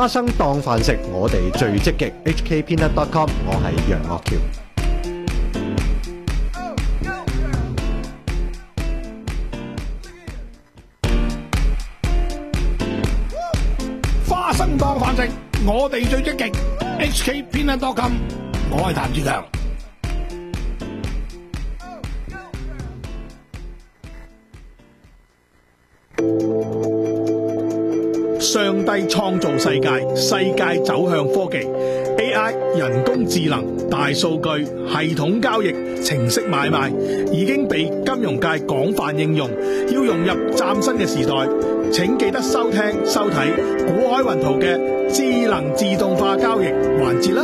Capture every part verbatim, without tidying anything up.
花生當飯食，我哋最積極。H K Peanut dot com， 我係楊岳橋。 花生當飯食，我哋最積極。H K Peanut dot com， 我係譚志強。上帝創造世界，世界走向科技 A I 人工智能、大數據、系統交易、程式買賣已經被金融界廣泛應用，要融入嶄新嘅時代，請記得收聽收睇古海雲圖嘅智能自動化交易環節啦。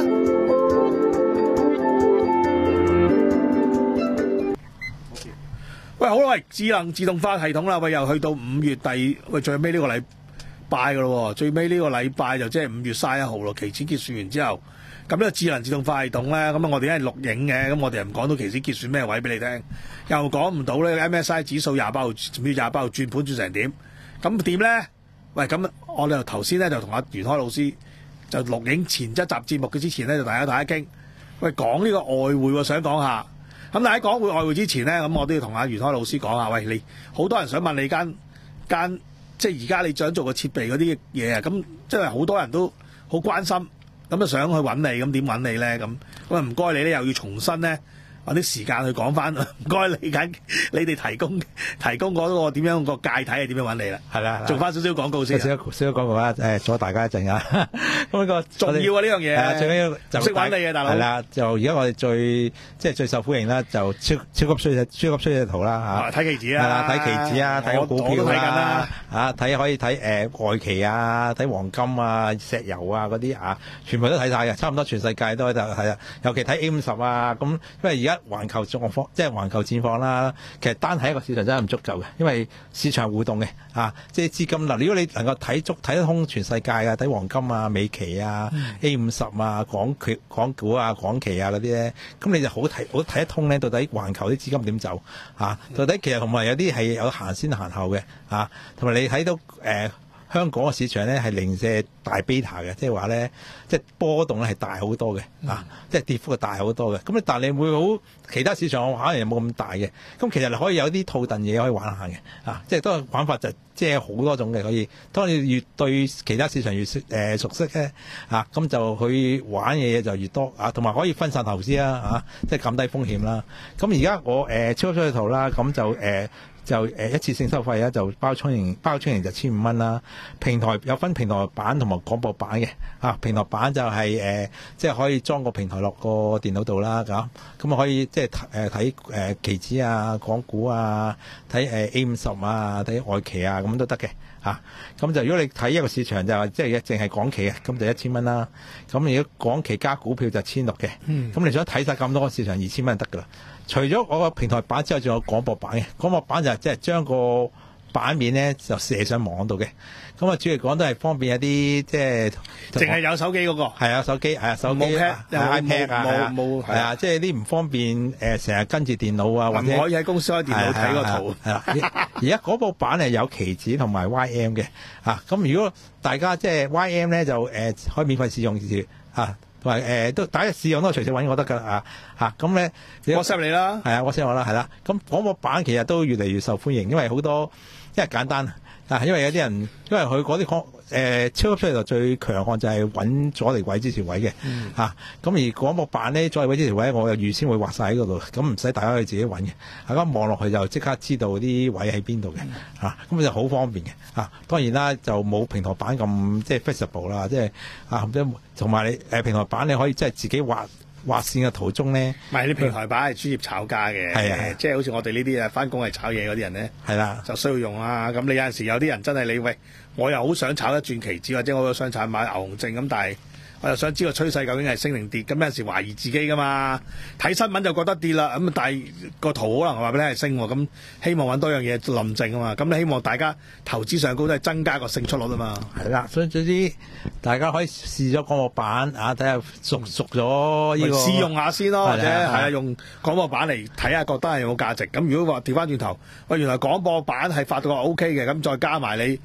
喂，好啦，喂，智能自動化系統啦，喂，又去到五月第喂最尾呢個禮拜噶咯，最尾呢個禮拜就即係五月三十一號咯。期指結算完之後，咁呢個智能自動化系統咧，咁啊我哋因為錄影嘅，咁我哋又唔講到期指結算咩位俾你聽，又講唔到咧 M S I 指數廿八號要廿八號轉盤轉成點，咁點咧？喂，咁我哋頭先咧就同阿袁開老師就錄影前一集節目嘅之前咧，就大家大家傾，喂講呢個外匯想講下。咁但係喺講匯外匯之前咧，咁我都要同阿袁開老師講下，喂，你好多人想問你間間。即係而家你想做個設備嗰啲嘢啊，咁即係好多人都好關心，咁啊想去揾你，咁點揾你咧？咁咁啊唔該你咧，又要重新咧揾啲時間去講翻，唔該你緊，你哋提供提供嗰個點樣個介體係點樣揾你啦？ 係啦， 做翻少少廣告先。 少少少少廣告啊！誒，阻大家一陣啊！咁呢個重要啊呢樣嘢， 最緊要就識揾你嘅大佬。 係啦，就而家我哋最即係最受歡迎啦，就超超級衰超級衰嘅圖啦嚇。 睇期指啊， 係啦，睇期指啊，睇個股票啦，嚇睇可以睇誒外期啊，睇黃金啊、石油啊嗰啲啊，全部都睇晒嘅，差唔多全世界都喺度係啊。尤其睇 A 五十啊，咁因為而家環球狀況即係環球戰況啦，其實單睇一個市場真係唔足夠嘅，因為市場互動嘅啊，即係資金嗱。如果你能夠睇足睇得通全世界啊，睇黃金啊、美期啊、嗯、A 五十啊、港期、港股啊、港期啊嗰啲咧，咁你就好睇好睇得通咧。到底環球啲資金點走啊？到底其實同埋有啲係有行先行後嘅啊，同埋你睇到誒。呃香港嘅市場咧係零舍大 beta 嘅，即係話咧，即係波動咧係大好多嘅，嗯、啊，即係跌幅係大好多嘅。咁但係你會好其他市場可能又冇咁大嘅。咁其實你可以有啲套戥嘢可以玩下嘅，啊，即係都係玩法就即係好多種嘅可以。當你越對其他市場越誒、呃、熟悉咧，啊，咁就去玩嘅嘢就越多啊，同埋可以分散投資啦，啊，即係減低風險啦。咁而家我誒、呃、超級出去圖啦，咁就誒。呃就誒一次性收費咧，就包充盈包充盈就千五蚊啦。平台有分平台版同埋廣播版嘅，啊平台版就係、是、誒、呃、即係可以裝個平台落個電腦度啦，咁咁啊可以即係誒睇誒期指啊、港股啊、睇誒 A 五十啊、睇外期啊咁都得嘅嚇。咁就如果你睇一個市場就即係淨係港期嘅，咁就一千蚊啦。咁如果港期加股票就千六嘅，咁、嗯、你想睇晒咁多個市場二千蚊就得噶啦。除咗我個平台版之後，仲有廣播版嘅。廣播版就係即係將個版面咧就射上網度嘅。咁啊，主要講都係方便一啲，即係淨係有手機嗰、那個。係啊，手機係啊，手機冇 iPad 啊， 冇冇係啊，即係啲唔方便誒，成、呃、日跟住電腦啊，或者可以喺公司開電腦睇個圖。係啦， 而家嗰部版係有期指同埋 Y M 嘅。啊，咁如果大家即係 Y M 咧，就誒、呃、可以免費試用住啊。同埋誒都大家試用都隨時揾我得㗎啊嚇，咁咧 WhatsApp 你啦， 係啊 WhatsApp 我啦，係啦。咁廣播版其實都越嚟越受歡迎，因為好多因為簡單啊，因為有啲人因為佢嗰啲誒超級出嚟就最強項就係揾阻力位支持位嘅嚇。咁、嗯啊、而廣播版咧阻力位支持位，我又預先會畫晒喺嗰度，咁唔使大家去自己揾嘅。大家望落去就即刻知道啲位喺邊度嘅嚇，咁、嗯啊、就好方便嘅嚇、啊。當然啦，就冇平台版咁即係 flexible 啦，即係啊，同埋你誒平台版你可以即係自己畫。畫線嘅途中咧， 唔係你平台版係專業炒家嘅，係啊，即係好似我哋呢啲啊翻工係炒嘢嗰啲人咧，係啦，就需要用啊。咁你有陣時有啲人真係你喂，我又好想炒一轉期指，或者我又想炒買牛熊證咁，但係我又想知個趨勢究竟係升定跌，咁有陣時懷疑自己噶嘛，睇新聞就覺得跌啦，咁但係個圖可能話俾你係升，咁希望揾多樣嘢論證啊嘛，咁你希望大家投資上高都係增加個勝出率啊嘛，係啦， 所以總之大家可以試咗廣播版啊，睇下熟熟咗呢個試用下先咯，或者係啊用廣播版嚟睇下，覺得係有冇價值。咁如果話調翻轉頭，喂原來廣播版係發到個 O K 嘅，咁再加埋你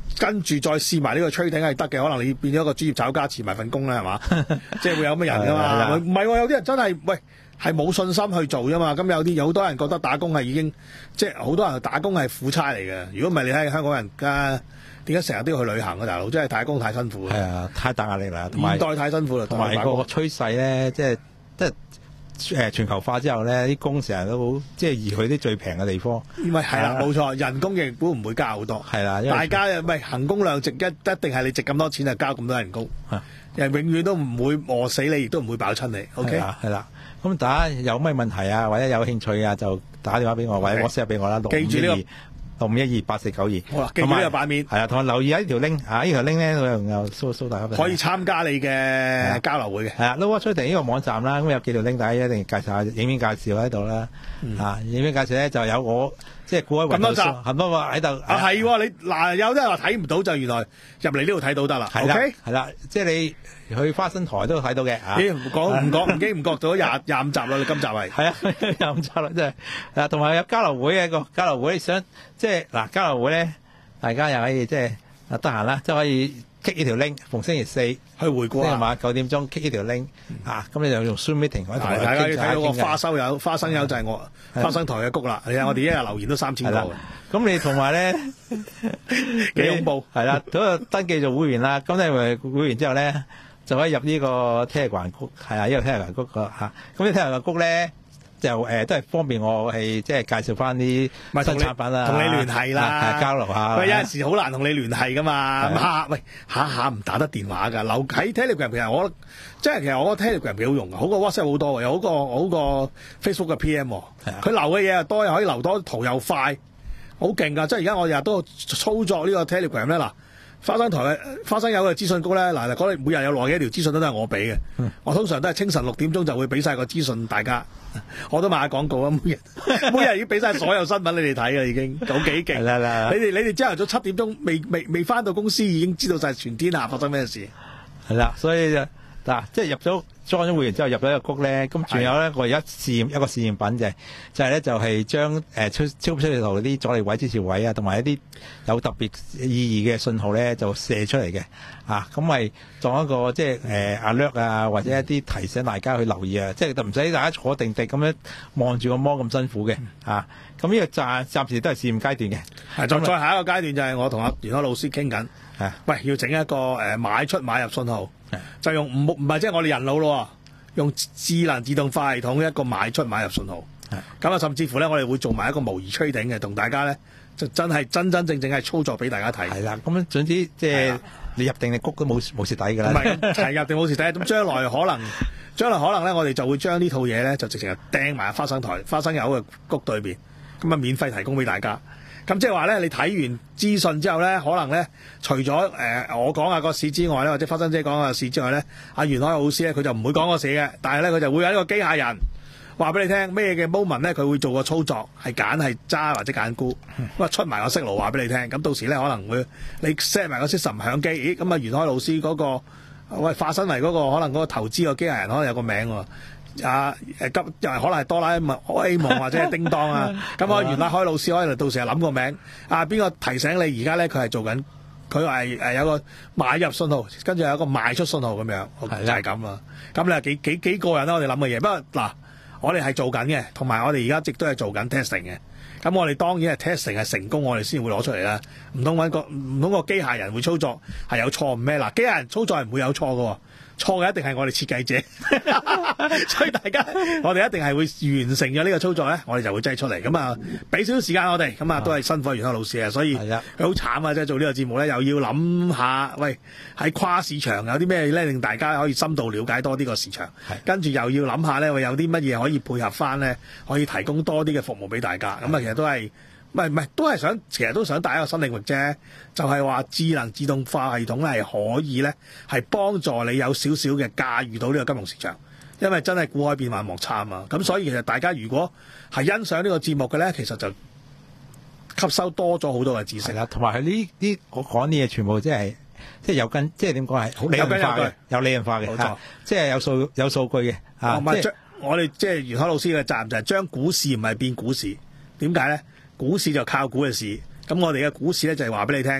跟住再試埋呢個 trading 係得嘅，可能你變咗一個專業炒家，辭埋份工啦，係嘛？即係會有咁嘅人噶嘛？唔係喎，有啲人真係喂係冇信心去做啫嘛。咁有啲有好多人覺得打工係已經即係好多人打工係苦差嚟嘅。如果唔係你睇香港人家點解成日都要去旅行啊？大佬真係打工太辛苦。 係啊，太大壓力啦。 現代太辛苦啦， 同埋個趨勢咧，即係即係。誒全球化之後咧，啲工成日都好，即係移去啲最平嘅地方。 唔係係啦，冇錯，人工亦都唔會加好多。 係啦， 大家唔係衡工量值，一一定係你值咁多錢就交咁多人工。人永遠都唔會餓死你，亦都唔會飽親你。OK， 係啦。咁大家有咩問題啊，或者有興趣啊，就打電話俾我，或者 WhatsApp 俾我啦。 記住呢個。 六五一二八四九二， 好啦，記住呢個版面， 係啊，同埋留意下呢條 link 啊，呢條 link 咧，佢又 show show 大家可以參加你嘅交流會嘅。 係啊 Nova Trading 呢個網站啦，咁有幾條 link，大家一定介紹下影片介紹喺度啦。嗯、啊，影片介紹咧就有我即係顧威雲咁多集，咁多個喺度。 啊係，你嗱有啲人話睇唔到，就原來入嚟呢度睇到得啦。 係啦，係啦，即係你去花生台都睇到嘅。 咦，唔講唔講唔經唔覺咗廿廿五集啦，你今集係。 係啊，廿五集啦，真係。啊，同埋有交流會嘅個交流會，想即係嗱交流會咧，大家又可以即係啊得閒啦，即係可以 click 呢條 link，逢星期四去回顧啊嘛，九點鐘 click 呢條 link 啊，咁你就用 Zoom meeting 可以同大家睇到個花生友，花生友就係我花生台嘅谷啦。你睇我哋一日留言都三千個。 咁你同埋咧幾恐怖係啦，咁啊登記做會員啦。咁你咪會員之後咧，就可以入呢個 Telegram 谷，係啊，呢個 Telegram 谷個嚇。咁呢 Telegram 谷咧就誒都係方便我係即係介紹翻啲新產品啦， 同你聯繫啦， 交流下。 喂，有陣時好難同你聯繫噶嘛，下喂下下唔打得電話㗎。留喺 Telegram 其實我即係其實我覺得 Telegram 幾好用，好過 WhatsApp 好多，又好過好過 Facebook 嘅 P M。佢留嘅嘢又多，又可以留多圖又快，好勁㗎！即係而家我日日都操作呢個 Telegram 咧嗱。花生台嘅花生友嘅資訊谷咧，嗱，嗰啲每日有來嘅一條資訊都係我俾嘅。嗯、我通常都係清晨六點鐘就會俾晒個資訊大家。我都賣下廣告啊，每日每日已經俾晒所有新聞你哋睇嘅，已經好幾勁。 啦啦， 你哋你哋朝頭早七點鐘未未未翻到公司，已經知道晒全天下發生咩事。 係啦，所以就嗱，即係入咗裝咗會員之後入咗一個谷咧，咁仲有咧，我而家試驗一個試驗品嘅，就係咧就係將誒超超級出力圖啲阻力位、支持位啊，同埋一啲有特別意義嘅信號咧，就射出嚟嘅。啊，咁咪當一個即係誒 alert 啊，或者一啲提醒大家去留意啊，即係就唔使大家坐定定咁樣望住個摩咁辛苦嘅。啊，咁呢個暫暫時都係試驗階段嘅。 係，再再下一個階段就係我同阿袁海老師傾緊。 係， 喂，要整一個誒買出買入信號。就用唔唔係即係我哋人腦咯，用智能自動化系統一個買出買入信號。咁啊，甚至乎咧，我哋會做埋一個模擬 trading 嘅，同大家咧就真係真真正正係操作俾大家睇。 係啦，咁總之即係你入定你谷都冇冇蝕底㗎啦。 唔係係入定冇蝕底，咁將來可能將來可能咧，我哋就會將呢套嘢咧就直情係掟埋花生台花生油嘅谷對面，咁啊免費提供俾大家。咁即係話咧，你睇完資訊之後咧，可能咧，除咗誒、呃、我講下個市之外咧，或者花生姐講下個市之外咧，阿袁海老師咧佢就唔會講個市嘅，但係咧佢就會有一個機械人話俾你聽咩嘅 moment 咧，佢會做個操作，係揀係揸或者揀沽，咁啊出埋個息路話俾你聽，咁到時咧可能會你 set 埋個 system 響機，咦咁啊袁海老師嗰、那個喂化身為嗰個可能嗰個投資個機械人可能有個名喎。啊誒急又係可能係哆啦 A 夢或者係叮當啊，咁我袁海老師可能到時係諗個名啊，邊個提醒你而家咧佢係做緊，佢係誒有個買入信號，跟住有一個賣出信號咁樣，就係咁啦。咁你係幾幾幾過癮啦！我哋諗嘅嘢，不過嗱，我哋係做緊嘅，同埋我哋而家亦都係做緊 testing 嘅。咁我哋當然係 testing 係成功，我哋先會攞出嚟啦。唔通揾個唔通個機械人會操作係有錯誤咩？嗱，機械人操作係唔會有錯㗎喎。錯嘅一定係我哋設計者，所以大家我哋一定係會完成咗呢個操作咧，我哋就會擠出嚟。咁啊，俾少少時間我哋，咁啊都係辛苦袁海老師啊，所以佢好慘啊！即係做呢個節目咧，又要諗下，喂喺跨市場有啲咩咧，令大家可以深度了解多啲個市場，跟住又要諗下咧，喂有啲乜嘢可以配合翻咧，可以提供多啲嘅服務俾大家。咁啊，其實都係。唔係唔係，都係想，其實都想帶一個新領域啫。就係、是、話智能自動化系統係可以咧，係幫助你有少少嘅駕馭到呢個金融市場。因為真係股海變幻莫測啊嘛。咁所以其實大家如果係欣賞呢個節目嘅咧，其實就吸收多咗好多嘅知識啦。同埋係呢啲我講啲嘢全部即係即係有根，即係點講係好理論化嘅，有理論化嘅，冇錯，即係有數有數據嘅。啊，即係我哋即係袁海老師嘅責任就係將股市唔係變股市。點解咧？股市就靠股嘅市，咁我哋嘅股市咧就係話俾你聽，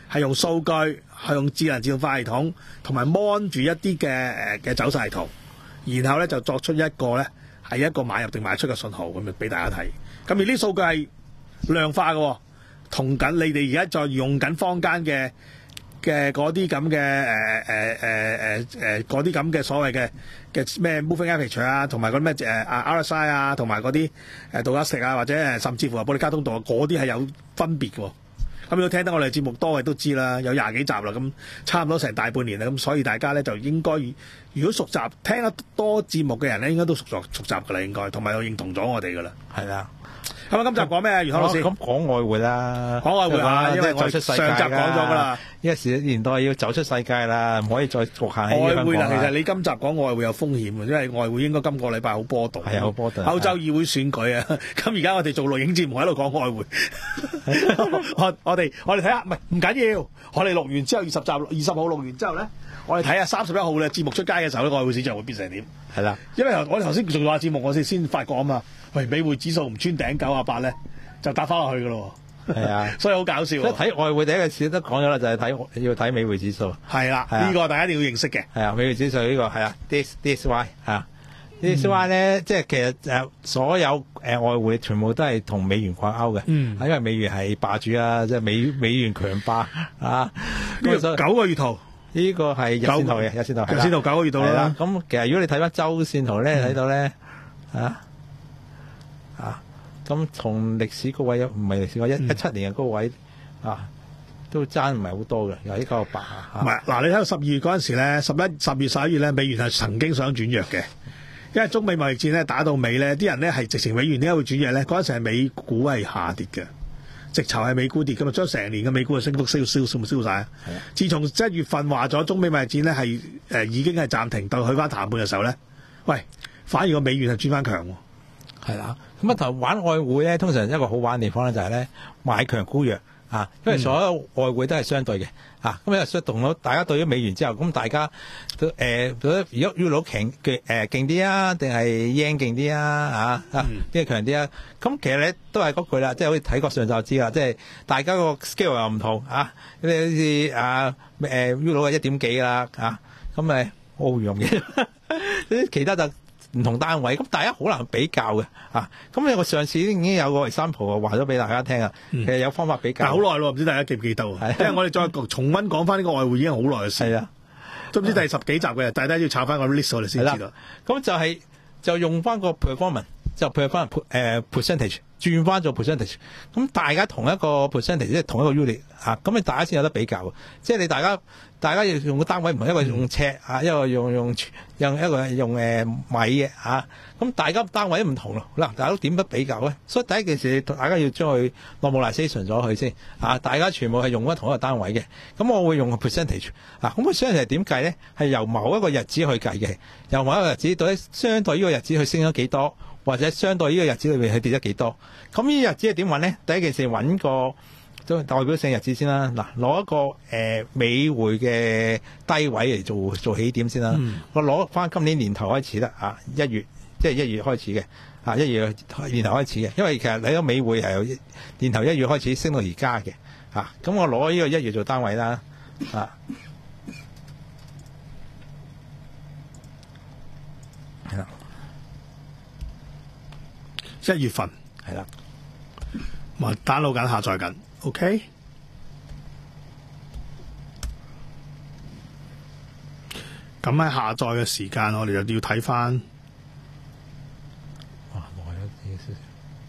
係用數據，係用智能自動化系統，同埋 mon 住一啲嘅誒嘅走勢圖，然後咧就作出一個咧係一個買入定賣出嘅信號咁樣俾大家睇。咁而呢啲數據係量化嘅，同緊你哋而家再用緊坊間嘅嘅嗰啲咁嘅誒誒誒誒誒嗰啲咁嘅所謂嘅嘅咩 moving average 啊，同埋嗰啲咩誒啊 R S I 啊，同埋嗰啲誒道格石啊，或者誒甚至乎係保利加通道嗰啲係有分別嘅。咁如果聽得我哋節目多嘅都知啦，有廿幾集啦，咁差唔多成大半年啦，咁所以大家咧就應該，如果熟習聽得多節目嘅人咧，應該都熟習熟習㗎啦，應該同埋又認同咗我哋㗎啦。 係啦。 咁啊，今集講咩？余康老師， 咁講外匯啦， 講外匯啊，因為我上集講咗㗎啦。 呢個時年代要走出世界啦，唔可以再局限喺外匯啦。其實你今集講外匯有風險嘅，因為外匯應該今個禮拜好波動。 係好波動。 歐洲議會選舉啊，咁而家我哋做錄影節目喺度講外匯。我我哋我哋睇下，唔係唔緊要，我哋錄完之後二十集二十號錄完之後咧，我哋睇下三十一號嘅節目出街嘅時候咧，外匯市場會變成點？係啦，因為我哋頭先做下節目，我哋先發覺啊嘛。喂，美匯指數唔穿頂九啊八咧，就打翻落去噶咯。係啊，所以好搞笑。即係睇外匯第一個事都講咗啦，就係睇要睇美匯指數。 係啦，呢個大家一定要認識嘅。 係啊，美匯指數呢個係啊 D D S Y 啊 D S Y 咧，即係其實誒所有誒外匯全部都係同美元掛鈎嘅。嗯，因為美元係霸主啊，即係美美元強霸啊。 呢個九個月圖， 呢個係日線圖嘅，日線圖。 日線圖九個月圖啦。 咁其實如果你睇翻周線圖咧，睇到咧啊。啊，咁從歷史高位唔係歷史高位一一七年嘅高位啊，都爭唔係好多嘅，有呢個八啊。 唔係嗱，你睇到十二月嗰陣時咧，十一十月十一月咧，美元係曾經想轉弱嘅，因為中美貿易戰咧打到尾咧，啲人咧係直情美元點解會轉弱咧？嗰陣時係美股係下跌嘅，直頭係美股跌㗎嘛，將成年嘅美股嘅升幅燒燒燒燒曬。自從一月份話咗中美貿易戰咧係誒已經係暫停到去翻談判嘅時候咧，喂，反而個美元係轉翻強喎。 係啦，咁啊頭玩外匯咧，通常一個好玩嘅地方咧就係咧買強沽弱啊，因為所有外匯都係相對嘅啊，咁啊所以同到大家對咗美元之後，咁大家都誒覺得如果 Euro 強嘅誒勁啲啊，定係 yen 勁啲啊啊啊邊個強啲啊？咁其實咧都係嗰句啦，即係好似睇過上就知啦，即係大家個 scale 又唔同啊，你好似啊誒 Euro 係一點幾啦啊，咁咪澳元嘅，啲其他就唔同單位，咁大家好難比較嘅啊！咁我上次已經有個 example 話咗俾大家聽啊，其實有方法比較。 但係好耐咯，唔知大家記唔記得？係，因為我哋再重溫講翻呢個外匯已經好耐嘅事。係啊，都唔知第十幾集嘅，大家要查翻個 list 我哋先知道。 咁就係、是、就用翻個 performance，就 performance 誒 percentage 轉翻做 percentage。咁大家同一個 percentage 即係同一個 unit 啊，咁你大家先有得比較。即係你大家。大家要用個單位唔係一個用尺啊，一個用用用一個用誒米嘅嚇，咁大家單位都唔同咯。嗱，大家都點不比較咧？所以第一件事，大家要將佢 normalization 咗佢先啊！大家全部係用翻同一個單位嘅。咁我會用個 percentage 啊。咁個 percentage 係點計咧？係由某一個日子去計嘅，由某一個日子到底相對呢個日子去升咗幾多，或者相對呢個日子裏面去跌咗幾多。咁呢個日子係點揾咧？第一件事揾個都代表性日子先啦，嗱，攞一個誒、呃、美匯嘅低位嚟做做起點先啦。嗯、我攞翻今年年頭開始啦，啊一月即係一月開始嘅，啊一月年頭開始嘅，因為其實你個美匯係由年頭一月開始升到而家嘅，啊咁我攞呢個一月做單位啦，啊係啦， 一月份係啦， 我 download 緊下載緊。OK，咁喺下載嘅時間，我哋就要睇翻。 哇，耐咗啲少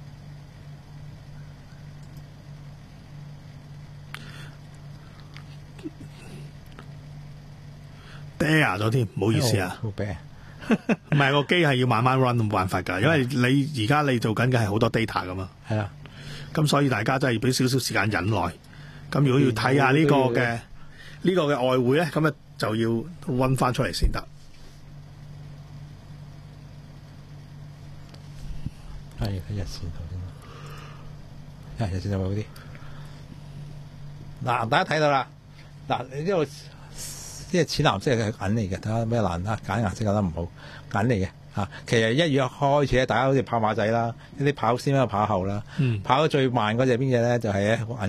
少。Dare 咗添，唔好意思啊。 好病。 唔係個機係要慢慢 run，冇辦法㗎，因為你而家你做緊嘅係好多 data 㗎嘛。係啊。咁所以大家真係要俾少少時間忍耐。咁如果要睇下呢個嘅呢、嗯、個嘅外匯咧，咁啊就要溫翻出嚟先得。 係睇日線圖先。係日線圖好啲。嗱，大家睇到啦。嗱，你呢個呢個淺藍色係銀嚟嘅，睇下咩藍啊？揀顏色覺得唔好，銀嚟嘅。啊，其實一月開始咧，大家好似跑馬仔啦，一啲跑先啦，跑後啦，嗯、跑得最慢嗰隻邊隻咧就係一個銀嘅，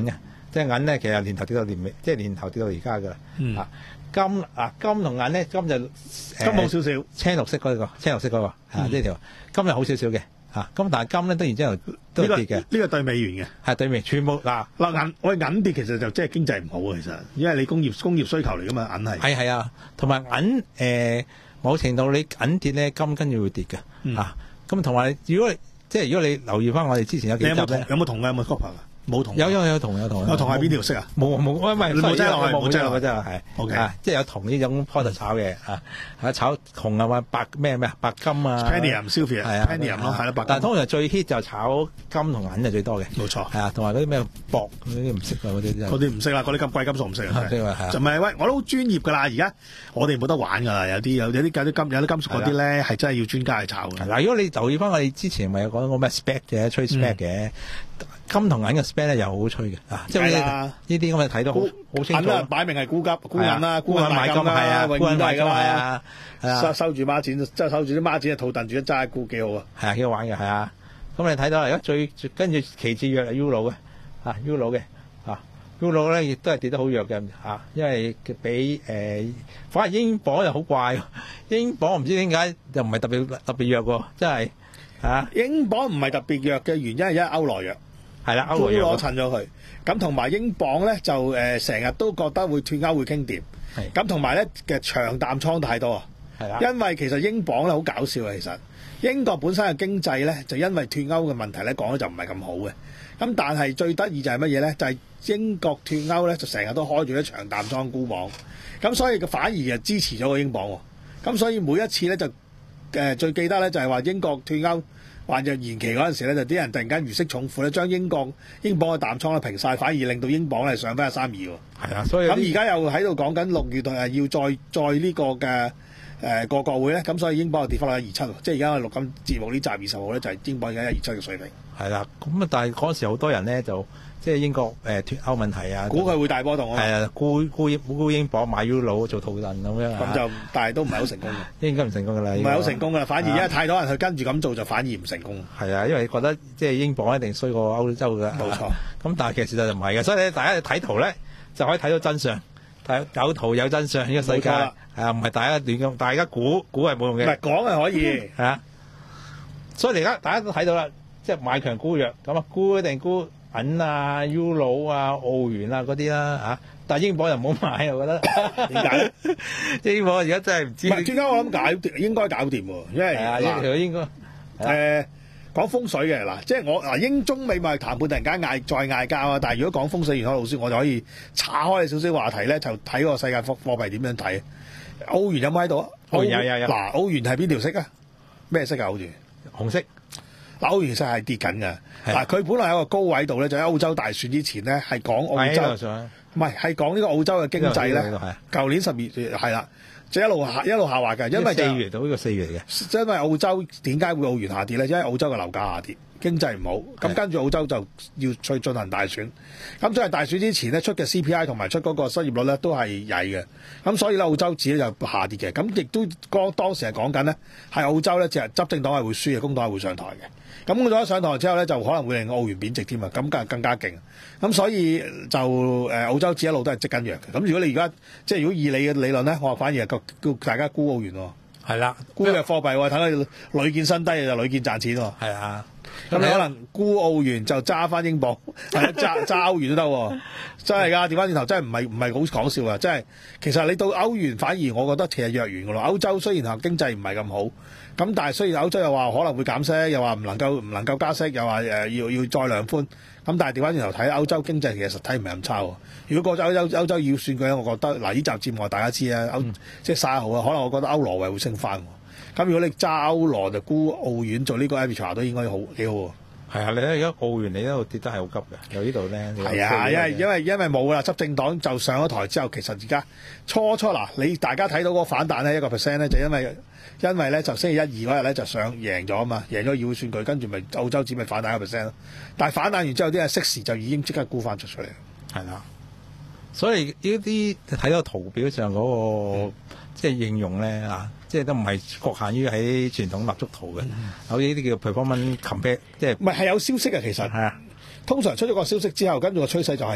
即係銀咧，其實年頭跌到年尾，即係年頭跌到而家噶啦。 嗯、 啊，金啊金同銀咧，金就、呃、 金好少少， 青綠色嗰、那個，青綠色嗰、那個啊呢條、嗯、金就好少少嘅。啊，咁但係金咧，突然之間都跌嘅。呢、 這個這個對美元嘅， 係對美，全部嗱嗱銀，我銀跌其實就即係經濟唔好啊，其實，因為你工業工業需求嚟噶嘛，銀係。 係係啊，同埋銀誒，某程度你銀跌咧，金跟住會跌嘅。嗯、啊，咁同埋如果即係如果你留意翻我哋之前有幾集咧， 有冇銅嘅？有冇 copper 啊？冇銅， 有有有銅有銅， 有銅係邊條色啊？ 冇冇，唔係冇擠落去，冇擠落去，真係係。 O K， 啊，即係有銅呢種 product 炒嘅啊，啊炒銅啊嘛，白咩咩白金啊 ，Palladium、Silver 係啊 ，Palladium 咯，係啦，白金。 但係通常最 hit 就炒金同銀就最多嘅， 冇錯。 係啊，同埋嗰啲咩鉑嗰啲唔識啊，嗰啲嗰啲唔識啦，嗰啲咁貴金屬唔識啊， 就唔係喂，我都好專業㗎啦，而家我哋冇得玩㗎啦，有啲有有啲有啲金有啲金屬嗰啲咧係真係要專家去炒嘅。 嗱，如果你留意翻我哋之前咪有講過咩 spec 嘅，吹 spec 嘅。金同銀嘅 spec 咧又好吹嘅，啊，即係呢啲咁嘅睇到好好清楚。 銀啊，擺明係沽金沽銀啦，沽銀買金係啊， 永遠都係㗎嘛， 收收住孖展，即係收住啲孖展，套戥住一揸沽幾好啊！ 係啊，幾好玩嘅係啊。咁你睇到而家最跟住其次弱係 Euro 嘅，啊 Euro 嘅，啊 Euro 咧亦都係跌得好弱嘅，啊，因為比誒反而英鎊又好怪，英鎊唔知點解又唔係特別特別弱喎，真係啊！ 英鎊唔係特別弱嘅原因係因為歐羅弱。 係啦，歐羅攞襯咗佢，咁同埋英鎊咧就誒成日都覺得會脫歐會傾掂，咁同埋咧嘅長淡倉太多啊，係啦，因為其實英鎊咧好搞笑啊，其實英國本身嘅經濟咧就因為脫歐嘅問題咧講咧就唔係咁好嘅，咁但係最得意就係乜嘢咧？就係、是、英國脫歐咧就成日都開住啲長淡倉沽磅，咁所以佢反而就支持咗個英鎊喎，咁所以每一次咧就誒、呃、最記得咧就係話英國脫歐。或者延期嗰陣時咧，就啲人突然間如釋重負咧，將英國英鎊嘅淡倉咧平晒，反而令到英鎊咧上翻一三二喎。 係啊，所以咁而家又喺度講緊六月誒要再再呢個嘅誒個國會咧，咁所以英鎊就跌翻落一二七喎。即係而家我錄緊節目呢集二十號咧，就係、是、英鎊而家一二七嘅水平。係啦，咁啊，但係嗰時好多人咧就即係英國誒脫歐問題啊， 估佢會大波動啊。 係啊，沽沽沽英鎊買 Euro 做套戥咁樣。 咁就但係都唔係好成功嘅。 應該唔成功㗎啦。 唔係好成功㗎啦，反而因為太多人去跟住咁做，就反而唔成功。 係啊，因為覺得即係英鎊一定衰過歐洲㗎。 冇錯。咁但係其實就唔係嘅，所以咧大家睇圖咧就可以睇到真相。睇有圖有真相，呢、這個世界係啊，唔係大家亂咁，大家估估係冇用嘅。 唔係講係可以係啊。所以而家大家都睇到啦，即係買強沽弱咁啊，沽一定沽銀啊、Euro 啊、澳元啊嗰啲啦嚇。但係英鎊又唔好買，我覺得點解？英鎊而家真係唔知。唔係，專家我諗搞應該搞掂喎，因為係啊，佢應該誒講風水嘅嗱，即係我嗱英中美貿易談判突然間嗌再嗌交啊！但係如果講風水玄學老師，我就可以岔開少少話題咧，就睇個世界貨貨幣點樣睇。澳元有冇喺度啊？ 澳元有有有。 嗱，澳元係邊條色啊？咩色啊？澳元紅色。 嗱，澳元色係跌緊嘅。嗱，佢本來有個高位度咧，就喺歐洲大選之前咧，係講澳洲，唔係係講呢個澳洲嘅經濟咧。舊年十二月係啦。就一路下一路下滑嘅，因為四月到呢個四月嚟嘅。 因為澳洲點解會澳元下跌咧？因為澳洲嘅樓價下跌，經濟唔好，咁跟住澳洲就要去進行大選。咁所以大選之前咧出嘅 C P I 同埋出嗰個失業率咧都係曳嘅。咁所以咧澳洲指咧就下跌嘅。咁亦都當當時係講緊咧，係澳洲咧就係執政黨係會輸嘅，工黨係會上台嘅。咁佢咗上台之後咧，就可能會令澳元貶值添啊！咁更更加勁。咁所以就誒、呃、澳洲指一路都係積緊弱嘅。咁如果你而家即係如果以你嘅理論咧，我話反而係叫大家沽澳元喎。 係啦， 沽嘅貨幣喎，睇佢屢見新低就屢見賺錢喎。 係啊， 咁你可能沽澳元就揸翻英鎊，揸揸歐元都得喎。真係㗎，調翻轉頭真係唔係唔係好講笑啊！真係其實你到歐元反而我覺得其實弱完㗎咯。歐洲雖然經濟唔係咁好，咁但係雖然歐洲又話可能會減息，又話唔能夠唔能夠加息，又話誒要要再量寬。咁但係調翻轉頭睇歐洲經濟其實實體唔係咁差喎。如果過咗歐洲歐洲要算佢，我覺得嗱呢集節目大家知啊，歐、嗯、即係卅號啊，可能我覺得歐羅位會升翻。咁如果你揸歐羅就沽澳元做呢個 arbitrage 都應該好幾好喎。 係啊，你睇而家澳元你呢度跌得係好急嘅，由呢度咧。 係啊，因為因為因為冇啦，執政黨就上咗台之後，其實而家初初嗱，你大家睇到嗰個反彈咧一個 percent 咧，就因為因為咧就星期一二嗰日咧就上贏咗啊嘛，贏咗議會選舉，跟住咪澳洲紙咪反彈一個 percent 咯。但係反彈完之後，啲人息時就已經即刻沽翻出出嚟。係啦， 所以呢啲睇到圖表上嗰、那個、嗯、即係應用咧啊。即係都唔係局限於喺傳統蠟燭圖嘅，有呢啲叫 performance compare，即係唔係係有消息嘅其實係啊。通常出咗個消息之後，跟住個趨勢就係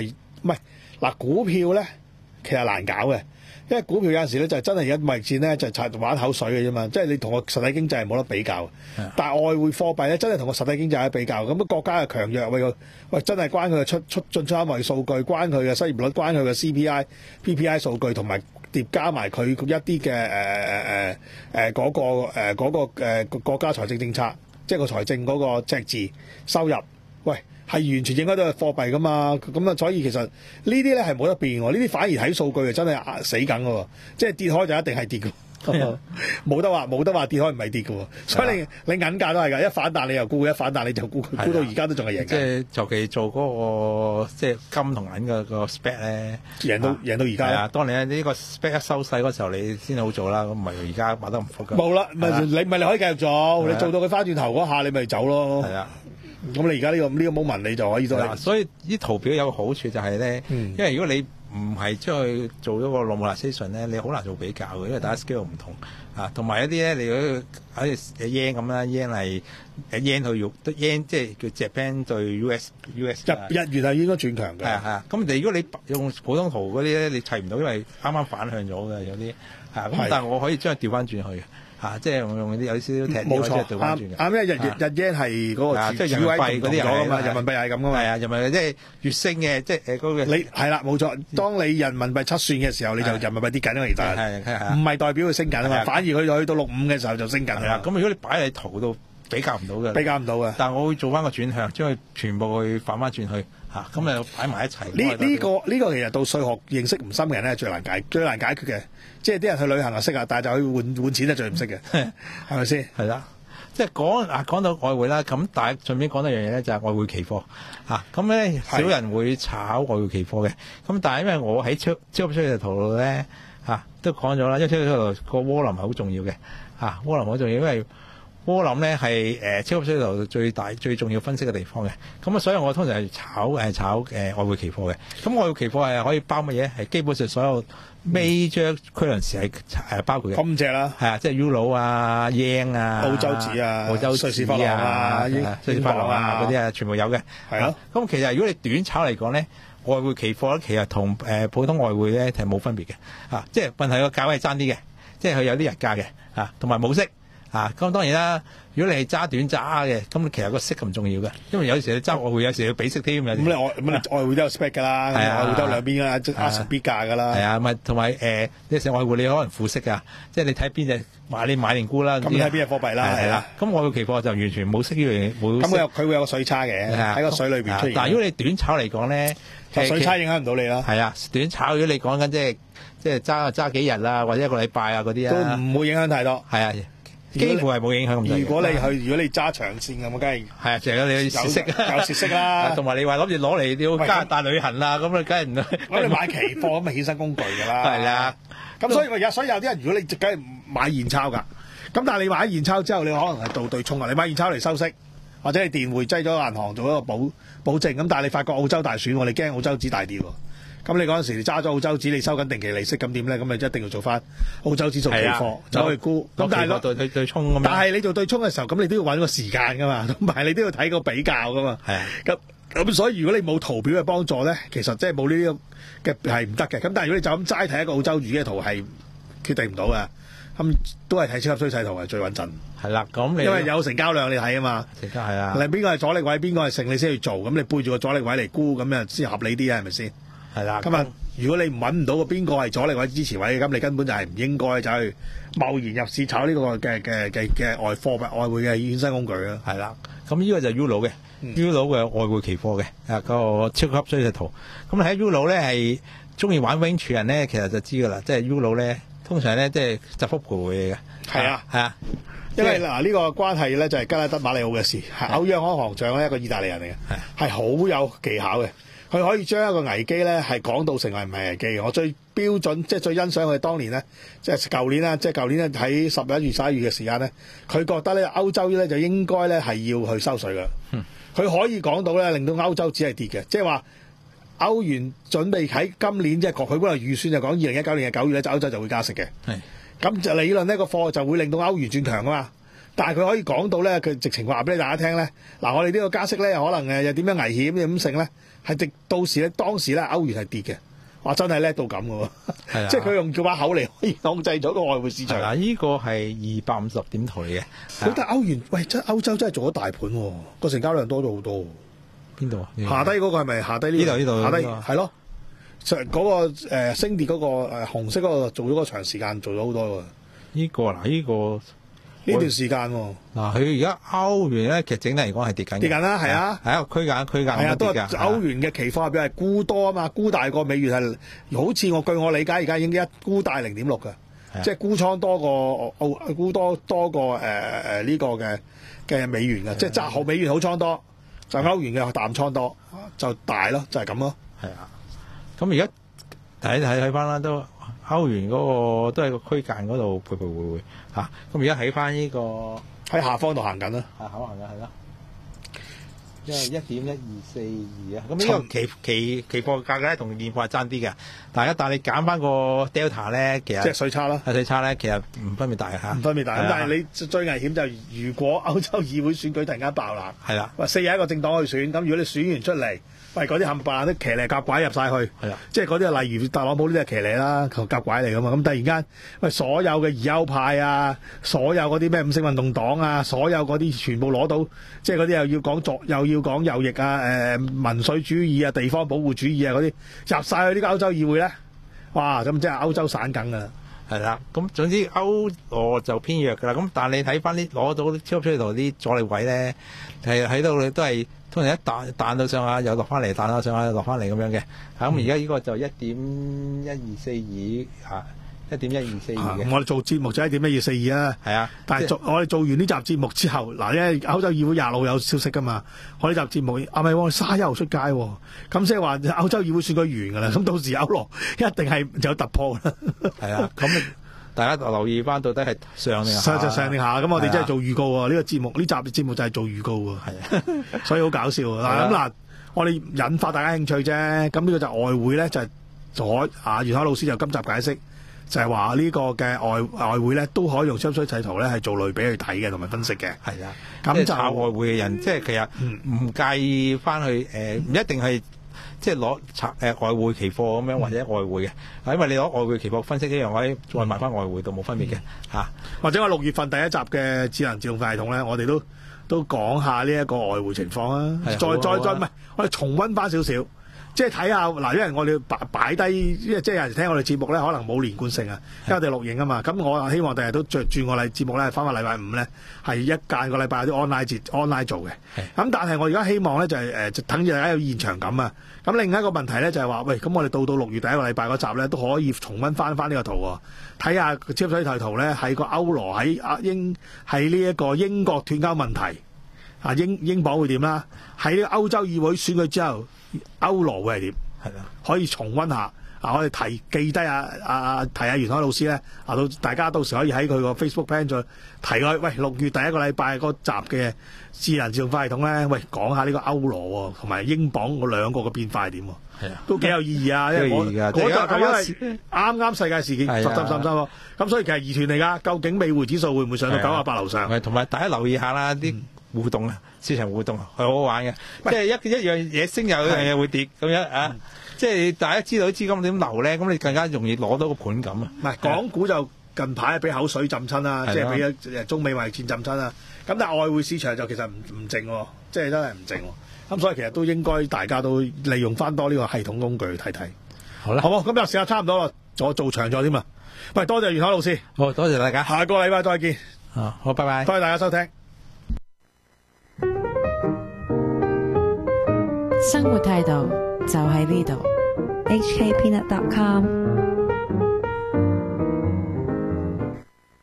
唔係嗱，股票咧其實難搞嘅。因為股票有陣時咧就真係而家貿易戰咧就係玩口水嘅啫嘛，即係你同個實體經濟係冇得比較。但係外匯貨幣咧真係同個實體經濟有得比較。咁個國家嘅強弱，喂喂真係關佢嘅出出進出口貿易數據，關佢嘅失業率，關佢嘅 C P I、P P I 數據，同埋疊加埋佢一啲嘅誒誒誒誒嗰個誒嗰、呃嗰個誒、呃、國家財政政策，即係個財政嗰個赤字收入，喂。係完全應該都係貨幣噶嘛，咁啊，所以其實呢啲咧係冇得變喎，呢啲反而睇數據啊，真係死緊嘅喎，即係跌開就一定係跌嘅，冇得話冇得話跌開唔係跌嘅喎，所以你你銀價都係㗎，一反彈你又沽，一反彈你就沽，沽到而家都仲係贏緊。 即係尤其做嗰、那個即係金同銀嘅個 spec 咧， 贏到、啊、贏到而家。係啊， 當你呢個 spec 一收細嗰時候，你先好做啦，咁唔係而家買得唔復㗎。 冇啦，咪你咪你可以繼續做，你做到佢翻轉頭嗰下，你咪走咯。係啊。咁你而家呢個呢、這個 moment 你就可以做。所以啲圖表有個好處就係咧、嗯，因為如果你唔係出去做咗個 normalization 咧，你好難做比較嘅，因為大家 scale 唔同啊。同埋一啲咧，你如果好似 yen 咁啦 ，yen 係 yen 去用 yen 即係叫 Japan 對 U S U S 日日元係應該轉強嘅。係啊係啊。咁你如果你用普通圖嗰啲咧，你砌唔到，因為啱啱反向咗嘅有啲啊。咁但係我可以將佢調翻轉去。啊，即係我用啲有少少踢，冇錯，調翻轉嘅。啱， 因為日日日 yen 係嗰個即係人民幣嗰啲咗嘛，人民幣係咁噶嘛。 係啊，人民幣即係越升嘅，即係誒嗰個。 你係啦，冇錯。當你人民幣七算嘅時候，你就人民幣跌緊啊，其實係係唔係代表佢升緊啊嘛？反而佢去到六五嘅時候就升緊。係啊， 咁如果你擺喺圖度比較唔到嘅， 比較唔到嘅。 但係我會做翻個轉向，將佢全部去反翻轉去嚇，咁啊擺埋一齊。 呢呢個呢個其實到稅學認識唔深嘅人咧，最難解最難解決嘅。即係啲人去旅行就識啊，但係就去換換錢咧最唔識嘅，係咪先？ 係啦，即係講啊講到外匯啦，咁但係順便講到一樣嘢咧，就係外匯期貨嚇。咁咧少人會炒外匯期貨嘅，咁但係因為我喺超超級趨勢圖度咧嚇都講咗啦，因為超級趨勢圖個窩輪係好重要嘅嚇，窩輪好重要，因為窩輪咧係誒超級趨勢圖最大最重要分析嘅地方嘅。咁啊，所以我通常係炒誒炒誒外匯期貨嘅。咁外匯期貨係可以包乜嘢？係基本上所有 major currency 係誒包括嘅。 咁隻啦， 係啊，即係 Euro 啊、yen 啊、 澳洲紙啊、 澳洲瑞士法郎啊、 瑞士法郎啊嗰啲啊，全部有嘅。 係咯。 咁其實如果你短炒嚟講咧，外匯期貨咧其實同誒普通外匯咧係冇分別嘅。啊，即係問題個價位係爭啲嘅，即係佢有啲日價嘅。啊，同埋冇息。啊，咁當然啦。如果你係揸短揸嘅，咁其實個息咁重要嘅，因為有時你揸外匯，有時要俾息添。咁你外咁你外匯都有 spec 㗎啦，外匯都有兩邊㗎啦，即係 A 必價㗎啦。 係啊，咪同埋誒，有時外匯你可能負息㗎，即係你睇邊隻買你買定沽啦。 咁你睇邊隻貨幣啦？係啦。咁外匯期貨就完全冇息呢樣嘢，冇。 咁佢有佢會有個水差嘅，喺個水裏邊出現。 但係如果你短炒嚟講咧， 水差影響唔到你啦。 係啊，短炒如果你講緊即係即係揸揸幾日啦，或者一個禮拜啊嗰啲啊， 都唔會影響太多。 係啊。幾乎係冇影響咁。 如果你去，如果你揸長線咁，梗係係啊，成日你去蝕息， 有蝕息啦。 同埋你話諗住攞嚟要加拿大旅行啦，咁啊，梗係唔。 咁你買期貨咁咪衍生工具㗎啦。 係啦。 咁所以咪有，所以有啲人如果你梗係買現鈔㗎，咁但係你買現鈔之後，你可能係做對沖啊。你買現鈔嚟收息，或者你電匯擠咗銀行做一個保保證，咁但係你發覺澳洲大選，我哋驚澳洲紙大跌喎。咁你嗰陣時你揸咗澳洲紙，你收緊定期利息，咁點咧？咁你一定要做翻澳洲指數期貨，走去沽。咁但係對對對沖咁。 但係你做對沖嘅時候，咁你都要揾個時間噶嘛，同埋你都要睇個比較噶嘛。係啊。咁咁所以如果你冇圖表嘅幫助咧，其實即係冇呢啲嘅係唔得嘅。咁但係如果你就咁齋睇一個澳洲魚嘅圖係決定唔到嘅，咁都係睇超級趨勢圖係最穩陣。係啦，咁你因為有成交量你睇啊嘛。成交係啊。你邊個係阻力位，邊個係勝，你先去做。咁你背住個阻力位嚟沽，咁樣先合理啲啊？係咪先？係啦，咁啊，如果你唔揾唔到個邊個係阻力位、支持位，咁你根本就係唔應該走去貿然入市炒呢個嘅嘅嘅嘅外貨幣、外匯嘅衍生工具啦。係啦，咁呢個就係 Euro 嘅 Euro 嘅外匯期貨嘅啊個超級趨勢圖。咁喺 Euro 咧係中意玩 range 人咧，其實就知噶啦，即係 Euro 咧通常咧即係窄幅徘徊嘅。係啊，係啊，因為嗱呢個關係咧就係加拉德馬里奧嘅事，係歐央行行長咧一個意大利人嚟嘅，係好有技巧嘅。佢可以將一個危機咧係講到成為唔係危機嘅。我最標準即係最欣賞佢當年咧，即係舊年啦，即係舊年咧喺十一月十一月嘅時間咧，佢覺得咧歐洲咧就應該咧係要去收水㗎。佢、嗯、可以講到咧令到歐洲只係跌嘅，即係話歐元準備喺今年即係佢本來預算就講二零一九年嘅九月咧，就歐洲就會加息嘅。咁就理論呢個貨就會令到歐元轉強啊嘛。 但係佢可以講到咧，佢直情話俾你大家聽咧。嗱，我哋呢個加息咧，可能誒又點樣危險咁成咧？係直到時咧，當時咧歐元係跌嘅。哇！真係叻到咁嘅喎，即係佢用叫把口嚟可以控制咗個外匯市場。 嗱，呢個係二百五十點圖嚟嘅。 咁但係歐元，喂，真歐洲真係做咗大盤喎，個成交量多咗好多。 邊度啊？ 下低嗰個係咪下低呢？ 呢度呢度。 下低係咯，上嗰個誒升跌嗰個誒紅色嗰個做咗個長時間做咗好多喎。 呢個嗱，呢個。 呢段時間喎， 嗱，佢而家歐元咧，其實整體嚟講係跌緊嘅， 跌緊啦，係啊， 係一個區間區間係啊，都係歐元嘅期貨入邊係沽多啊嘛，沽大過美元係，好似我據我理解而家已經一沽大零點六嘅，即係沽倉多過澳沽多多過誒誒呢個嘅嘅美元嘅，即係揸好美元好倉多，就歐元嘅淡倉多，就大咯，就係咁咯。 係啊，咁而家睇睇睇翻啦都。歐元嗰個都係個區間嗰度徘徊徘徊嚇，咁而家喺翻呢個喺下方度行緊啦， 下口行緊係啦，因為一點一二四二啊，咁呢個期期期貨價格咧同現貨係爭啲嘅，但係一旦你減翻個 delta 咧，其實即係稅差啦， 係稅差咧，其實唔分別大嚇， 唔分別大。咁但係你最危險就係如果歐洲議會選舉突然間爆冷， 係啦， 話四廿一個政黨去選，咁如果你選完出嚟。喂，嗰啲冚唪唥都騎呢夾拐入晒去，係啊，即係嗰啲例如特朗普呢啲係騎呢啦，夾拐嚟噶嘛。咁突然間，喂，所有嘅疑歐派啊，所有嗰啲咩五星運動黨啊，所有嗰啲全部攞到，即係嗰啲又要講左，又要講右翼啊，誒、呃、民粹主義啊，地方保護主義啊嗰啲入晒去呢個歐洲議會咧，哇！咁即係歐洲散梗噶啦。 係啦，咁總之歐羅就偏弱噶啦。咁但係你睇翻啲攞到超級出圖啲阻力位咧，係喺度都係。通常一彈彈到上下又落翻嚟，彈到上下又落翻嚟咁樣嘅。咁而家呢個就一點一二四二嚇，一點一二四二嘅。我哋做節目就一點一二四二啦。係啊，但係做我哋做完呢集節目之後，嗱，因為歐洲議會廿六有消息噶嘛，我呢集節目啊咪喎卅一號出街喎，咁即係話歐洲議會選舉完㗎啦，咁到時歐羅一定係有突破啦。係啊，咁。大家留意翻到底係上定下？上就上定下，咁我哋真係做預告喎。呢、呢個節目呢集嘅節目就係做預告喎。係啊，所以好搞笑啊！咁嗱，我哋引發大家興趣啫。咁呢個就外匯咧，就係左啊，袁海老師就今集解釋，就係話呢個嘅外外匯咧都可以用超水砌圖咧係做類比去睇嘅，同埋分析嘅。係啊，咁就炒外匯嘅人，即係其實唔介意翻去誒，唔、呃、一定係。即係攞拆誒外匯期貨咁樣或者外匯嘅，因為你攞外匯期貨分析一樣可以再賣翻外匯度冇分別嘅嚇。或者我六月份第一集嘅智能自動化系統咧，我哋都都講下呢一個外匯情況啊。再再再唔係，我哋重溫翻少少，即係睇下嗱，因為我哋擺擺低，因為即係有陣時聽我哋節目咧，可能冇連貫性啊，因為我哋錄影啊嘛。咁我希望第日都著轉個禮節目咧，翻返禮拜五咧，係一間個禮拜有啲 online 節 online 做嘅。咁但係我而家希望咧就係誒，就等住大家有現場感啊。咁另一個問題咧就係話，喂，咁我哋到到六月第一個禮拜嗰集咧，都可以重溫翻翻呢個圖喎，睇下超水圖圖咧係個歐羅喺啊英喺呢一個英國脫歐問題啊英英鎊會點啦？喺呢個歐洲議會選舉之後，歐羅會係點？係啦，可以重溫下啊！我哋提記低啊啊提下袁海老師咧啊，到大家到時可以喺佢個 Facebook page 再提佢，喂，六月第一個禮拜嗰集嘅智能自動化系統咧，喂，講下呢個歐羅同埋英鎊嗰兩個嘅變化係點？係啊，都幾有意義啊！因為我嗰集咁因為啱啱世界事件十三三三喎，咁所以其實疑團嚟㗎。究竟美匯指數會唔會上到九啊八樓上？同埋大家留意下啦，啲互動啊，市場互動係好好玩嘅，即係一一樣嘢升又一樣嘢會跌咁樣啊！即係大家知道啲資金點流咧，咁你更加容易攞到個盤感啊！唔係港股就近排俾口水浸親啦，即係俾誒中美貿易戰浸親啦。咁但係外匯市場就其實唔唔靜喎，即係真係唔靜喎。咁所以其實都應該大家都利用翻多呢個系統工具去睇睇。好啦，好，咁又時間差唔多啦，我做長咗添嘛。喂，多謝袁海老師，好多謝大家，下個禮拜再見。啊，好，拜拜，多謝大家收聽。 生活態度就喺呢度。H K Peanut dot com